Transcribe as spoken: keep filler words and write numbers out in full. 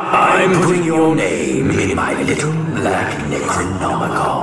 I'm putting your name in my little black Necronomicon.